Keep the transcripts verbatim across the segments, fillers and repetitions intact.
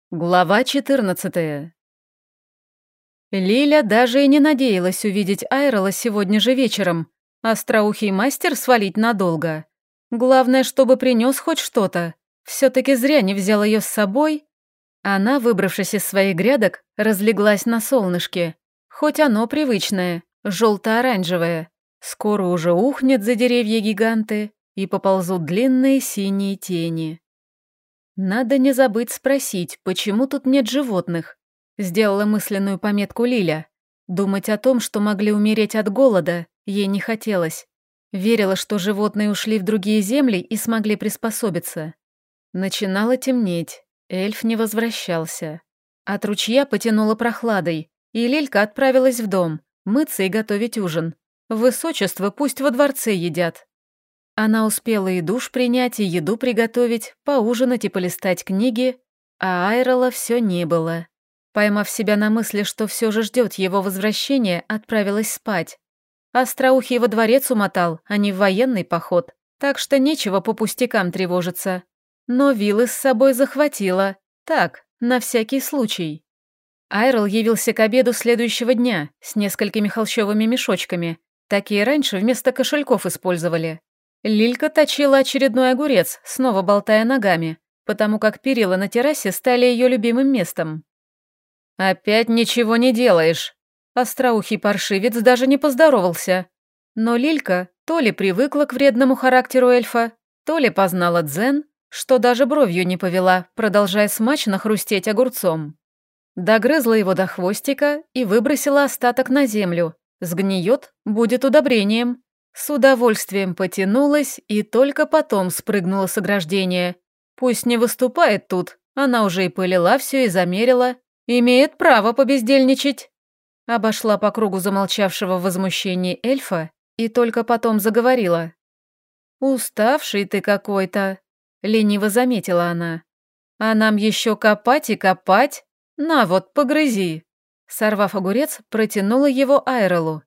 Глава четырнадцатая. Лиля даже и не надеялась увидеть Айрола сегодня же вечером. Остроухий мастер свалить надолго. Главное, чтобы принес хоть что-то. Все-таки зря не взял ее с собой. Она, выбравшись из своих грядок, разлеглась на солнышке. Хоть оно привычное, желто-оранжевое. Скоро уже ухнет за деревья гиганты, и поползут длинные синие тени. Надо не забыть спросить, почему тут нет животных. Сделала мысленную пометку Лиля. Думать о том, что могли умереть от голода, ей не хотелось. Верила, что животные ушли в другие земли и смогли приспособиться. Начинало темнеть, эльф не возвращался. От ручья потянуло прохладой, и Лилька отправилась в дом, мыться и готовить ужин. Высочество пусть во дворце едят. Она успела и душ принять, и еду приготовить, поужинать и полистать книги, а Айрола все не было. Поймав себя на мысли, что все же ждет его возвращения, отправилась спать. Остроухий во дворец умотал, а не в военный поход, так что нечего по пустякам тревожиться. Но вилы с собой захватила, так, на всякий случай. Айрол явился к обеду следующего дня с несколькими холщовыми мешочками. Такие раньше вместо кошельков использовали. Лилька точила очередной огурец, снова болтая ногами, потому как перила на террасе стали ее любимым местом. «Опять ничего не делаешь!» Остроухий паршивец даже не поздоровался. Но Лилька то ли привыкла к вредному характеру эльфа, то ли познала дзен, что даже бровью не повела, продолжая смачно хрустеть огурцом. Догрызла его до хвостика и выбросила остаток на землю. Сгниет, будет удобрением. С удовольствием потянулась и только потом спрыгнула с ограждения. Пусть не выступает тут, она уже и полила все и замерила. Имеет право побездельничать. Обошла по кругу замолчавшего в возмущении эльфа и только потом заговорила. «Уставший ты какой-то», — лениво заметила она. «А нам еще копать и копать? На вот, погрызи». Сорвав огурец, протянула его Айролу.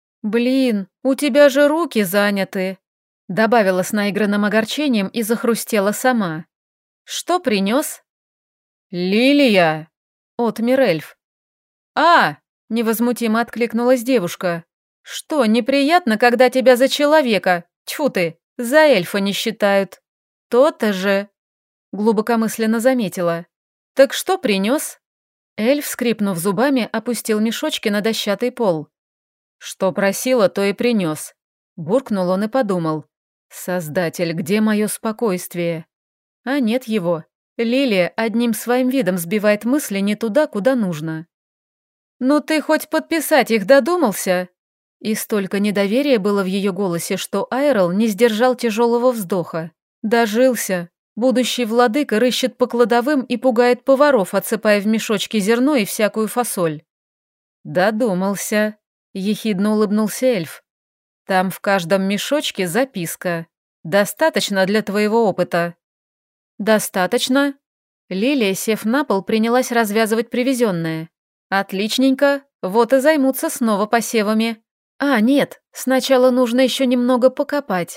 «Блин, у тебя же руки заняты», — добавила с наигранным огорчением и захрустела сама. «Что принес?» «Лилия!» — отмер эльф. «А!» — невозмутимо откликнулась девушка. «Что, неприятно, когда тебя за человека, тьфу ты, за эльфа не считают?» «То-то же!» — глубокомысленно заметила. «Так что принес?» Эльф, скрипнув зубами, опустил мешочки на дощатый пол. «Что просила, то и принес», — буркнул он и подумал. «Создатель, где мое спокойствие?» А нет его. Лилия одним своим видом сбивает мысли не туда, куда нужно. «Ну ты хоть подписать их додумался?» И столько недоверия было в ее голосе, что Айрол не сдержал тяжелого вздоха. Дожился. Будущий владыка рыщет по кладовым и пугает поваров, отсыпая в мешочки зерно и всякую фасоль. «Додумался», — ехидно улыбнулся эльф. «Там в каждом мешочке записка. Достаточно для твоего опыта». «Достаточно?» Лилия, сев на пол, принялась развязывать привезенное. «Отличненько, вот и займутся снова посевами. А, нет, сначала нужно еще немного покопать».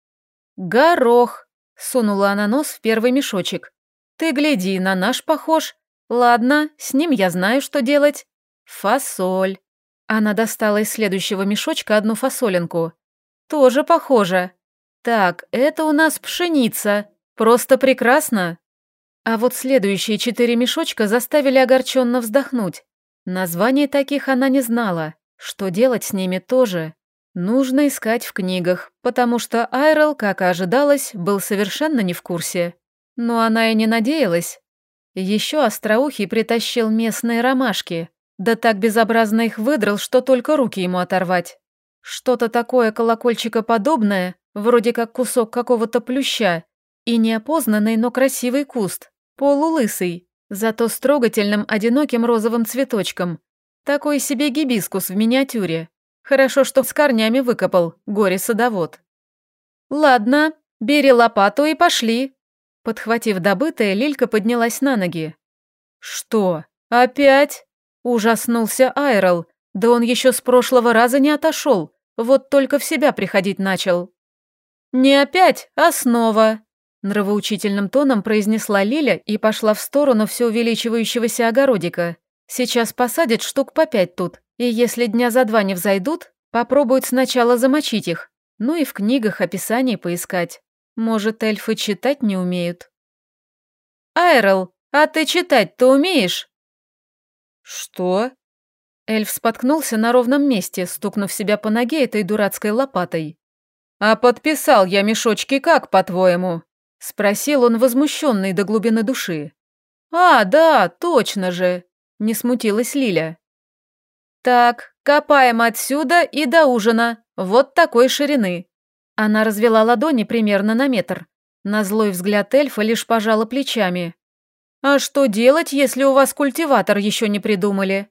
«Горох!» — сунула она нос в первый мешочек. «Ты гляди, на наш похож. Ладно, с ним я знаю, что делать. Фасоль». Она достала из следующего мешочка одну фасолинку. «Тоже похоже. Так, это у нас пшеница. Просто прекрасно». А вот следующие четыре мешочка заставили огорченно вздохнуть. Названий таких она не знала. Что делать с ними тоже? Нужно искать в книгах, потому что Айрол, как и ожидалось, был совершенно не в курсе. Но она и не надеялась. Еще Остроухий притащил местные ромашки. Да так безобразно их выдрал, что только руки ему оторвать. Что-то такое колокольчикоподобное, вроде как кусок какого-то плюща, и неопознанный, но красивый куст, полулысый, зато с трогательным одиноким розовым цветочком. Такой себе гибискус в миниатюре. Хорошо, что с корнями выкопал, горе-садовод. «Ладно, бери лопату и пошли». Подхватив добытое, Лилька поднялась на ноги. «Что, опять?» – ужаснулся Айрол. Да он еще с прошлого раза не отошел, вот только в себя приходить начал. «Не опять, а снова». Нравоучительным тоном произнесла Лиля и пошла в сторону все увеличивающегося огородика. Сейчас посадят штук по пять тут, и если дня за два не взойдут, попробуют сначала замочить их, ну и в книгах описание поискать. Может, эльфы читать не умеют. «Айрел, а ты читать-то умеешь?» «Что?» Эльф споткнулся на ровном месте, стукнув себя по ноге этой дурацкой лопатой. «А подписал я мешочки как, по-твоему?» — спросил он, возмущенный до глубины души. «А, да, точно же!» — не смутилась Лиля. «Так, копаем отсюда и до ужина, вот такой ширины». Она развела ладони примерно на метр. На злой взгляд эльфа лишь пожала плечами. «А что делать, если у вас культиватор еще не придумали?»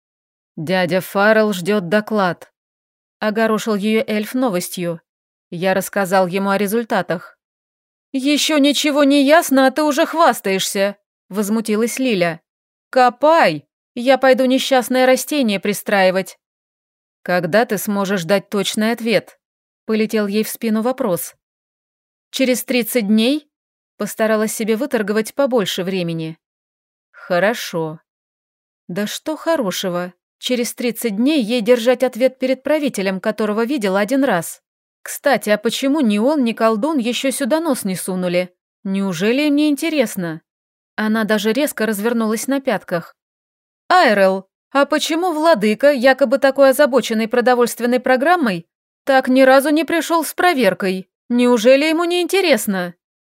«Дядя Фаррелл ждет доклад», — огорошил ее эльф новостью. Я рассказал ему о результатах. «Еще ничего не ясно, а ты уже хвастаешься», — возмутилась Лиля. «Копай, я пойду несчастное растение пристраивать». «Когда ты сможешь дать точный ответ?» — полетел ей в спину вопрос. «Через тридцать дней?» — постаралась себе выторговать побольше времени. «Хорошо». «Да что хорошего? Через тридцать дней ей держать ответ перед правителем, которого видела один раз. Кстати, а почему ни он, ни колдун еще сюда нос не сунули? Неужели им не интересно?» Она даже резко развернулась на пятках. «Айрел, а почему владыка, якобы такой озабоченный продовольственной программой, так ни разу не пришел с проверкой? Неужели ему не интересно?»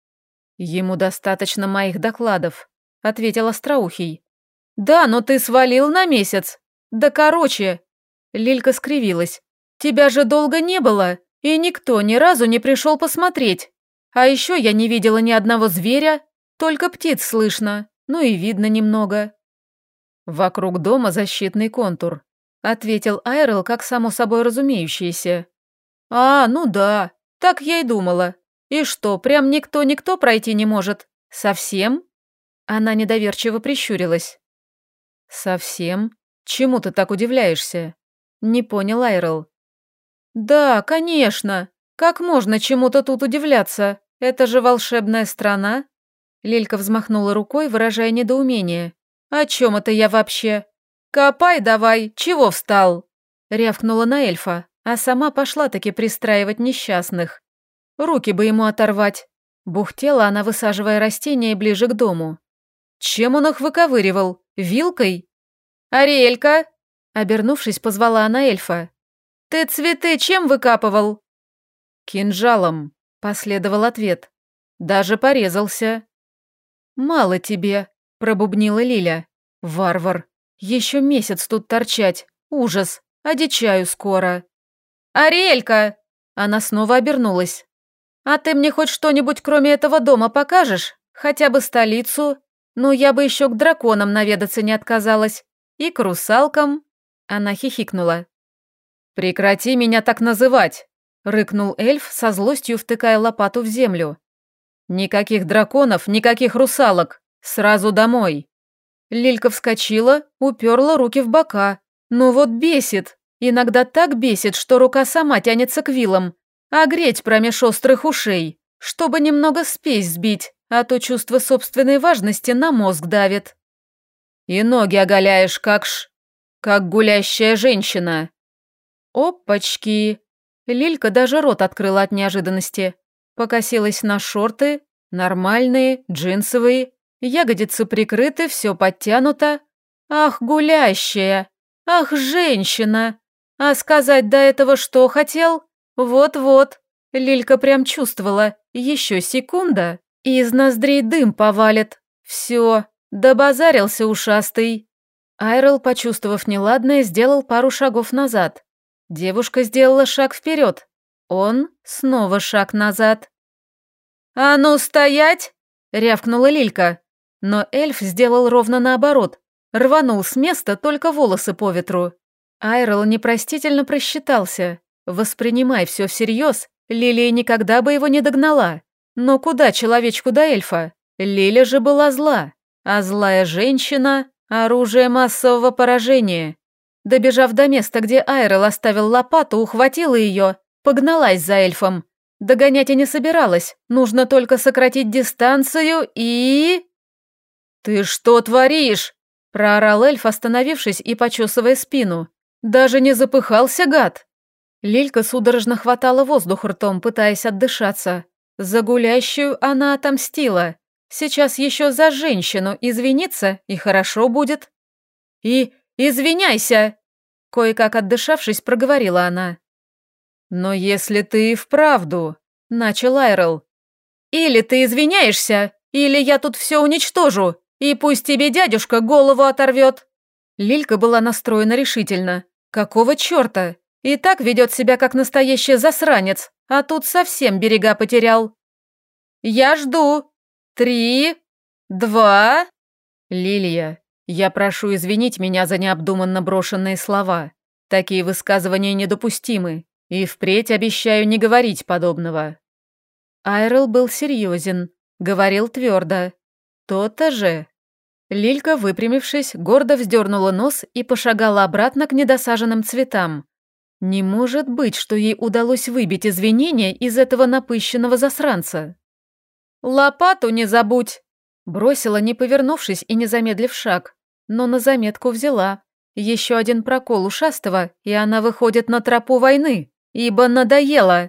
«Ему достаточно моих докладов», — ответил Остроухий. «Да, но ты свалил на месяц. Да короче...» Лилька скривилась. «Тебя же долго не было, и никто ни разу не пришел посмотреть. А еще я не видела ни одного зверя, только птиц слышно, ну и видно немного». «Вокруг дома защитный контур», — ответил Айрел как само собой разумеющееся. «А, ну да, так я и думала. И что, прям никто-никто пройти не может? Совсем?» Она недоверчиво прищурилась. «Совсем? Чему ты так удивляешься?» Не понял Айрел. «Да, конечно. Как можно чему-то тут удивляться? Это же волшебная страна». Лилька взмахнула рукой, выражая недоумение. «О чем это я вообще? Копай давай, чего встал?» Рявкнула на эльфа, а сама пошла-таки пристраивать несчастных. Руки бы ему оторвать. Бухтела она, высаживая растения ближе к дому. Чем он их выковыривал? Вилкой? «Ариэлька!» Обернувшись, позвала она эльфа. «Ты цветы чем выкапывал?» «Кинжалом», — последовал ответ. «Даже порезался». «Мало тебе», — пробубнила Лиля. «Варвар. Еще месяц тут торчать. Ужас. Одичаю скоро». «Ариэлька!» Она снова обернулась. «А ты мне хоть что-нибудь кроме этого дома покажешь? Хотя бы столицу? Ну, я бы еще к драконам наведаться не отказалась. И к русалкам». Она хихикнула. «Прекрати меня так называть!» — рыкнул эльф, со злостью втыкая лопату в землю. «Никаких драконов, никаких русалок! Сразу домой!» Лилька вскочила, уперла руки в бока. «Ну вот бесит! Иногда так бесит, что рука сама тянется к вилам, а греть промеж острых ушей, чтобы немного спесь сбить, а то чувство собственной важности на мозг давит. И ноги оголяешь, как ш... как гулящая женщина». «Опачки!» Лилька даже рот открыла от неожиданности. Покосилась на шорты, нормальные, джинсовые, ягодицы прикрыты, все подтянуто. «Ах, гулящая! Ах, женщина! А сказать до этого что хотел? Вот-вот!» Лилька прям чувствовала, еще секунда, и из ноздрей дым повалит. Все, добазарился ушастый. Айрел, почувствовав неладное, сделал пару шагов назад. Девушка сделала шаг вперед. Он снова шаг назад. «А ну, стоять!» — рявкнула Лилька. Но эльф сделал ровно наоборот. Рванул с места, только волосы по ветру. Айрел непростительно просчитался. Воспринимай все всерьез, Лилия никогда бы его не догнала. Но куда человечку до эльфа? Лиля же была зла. А злая женщина — оружие массового поражения. Добежав до места, где Айрел оставил лопату, ухватила ее, погналась за эльфом. Догонять и не собиралась, нужно только сократить дистанцию и... «Ты что творишь?» – проорал эльф, остановившись и почесывая спину. «Даже не запыхался, гад!» Лилька судорожно хватала воздух ртом, пытаясь отдышаться. За гулящую она отомстила. Сейчас еще за женщину извиниться, и хорошо будет. «И извиняйся!» – кое-как отдышавшись, проговорила она. «Но если ты и вправду...» – начал Айрел. «Или ты извиняешься, или я тут все уничтожу, и пусть тебе дядюшка голову оторвет!» Лилька была настроена решительно. «Какого черта? И так ведет себя как настоящий засранец, а тут совсем берега потерял». «Я жду. Три, два...» «Лилия, я прошу извинить меня за необдуманно брошенные слова. Такие высказывания недопустимы, и впредь обещаю не говорить подобного». Айрел был серьезен, говорил твердо. «То-то же». Лилька, выпрямившись, гордо вздернула нос и пошагала обратно к недосаженным цветам. Не может быть, что ей удалось выбить извинения из этого напыщенного засранца. «Лопату не забудь!» Бросила, не повернувшись и не замедлив шаг, но на заметку взяла. Еще один прокол ушастого, и она выходит на тропу войны, ибо надоело.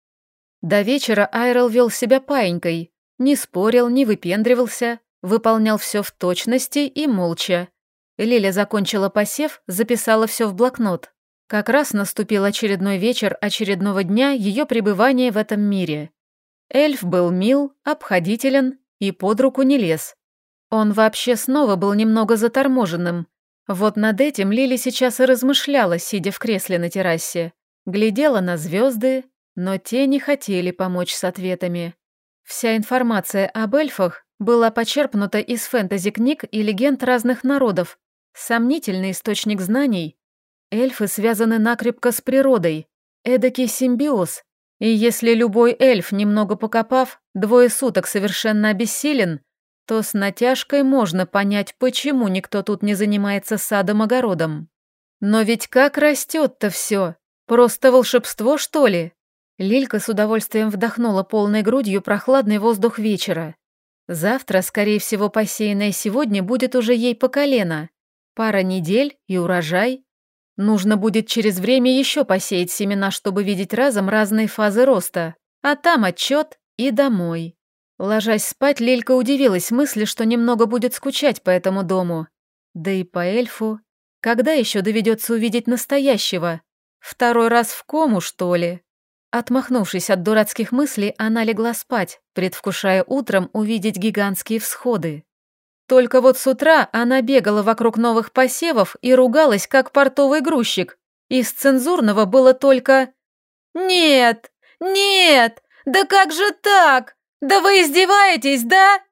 До вечера Айрел вел себя паинькой, не спорил, не выпендривался, выполнял все в точности и молча. Лиля закончила посев, записала все в блокнот. Как раз наступил очередной вечер очередного дня ее пребывания в этом мире. Эльф был мил, обходителен и под руку не лез. Он вообще снова был немного заторможенным. Вот над этим Лили сейчас и размышляла, сидя в кресле на террасе. Глядела на звезды, но те не хотели помочь с ответами. Вся информация об эльфах была почерпнута из фэнтези-книг и легенд разных народов. Сомнительный источник знаний. Эльфы связаны накрепко с природой, эдакий симбиоз. И если любой эльф, немного покопав, двое суток совершенно обессилен, то с натяжкой можно понять, почему никто тут не занимается садом-огородом. Но ведь как растет-то все? Просто волшебство, что ли? Лилька с удовольствием вдохнула полной грудью прохладный воздух вечера. Завтра, скорее всего, посеянное сегодня будет уже ей по колено. Пара недель и урожай. Нужно будет через время еще посеять семена, чтобы видеть разом разные фазы роста. А там отчет и домой. Ложась спать, Лилька удивилась мысли, что немного будет скучать по этому дому. Да и по эльфу. Когда еще доведется увидеть настоящего? Второй раз в кому, что ли? Отмахнувшись от дурацких мыслей, она легла спать, предвкушая утром увидеть гигантские всходы. Только вот с утра она бегала вокруг новых посевов и ругалась, как портовый грузчик. Из цензурного было только «Нет! Нет! Да как же так? Да вы издеваетесь, да?»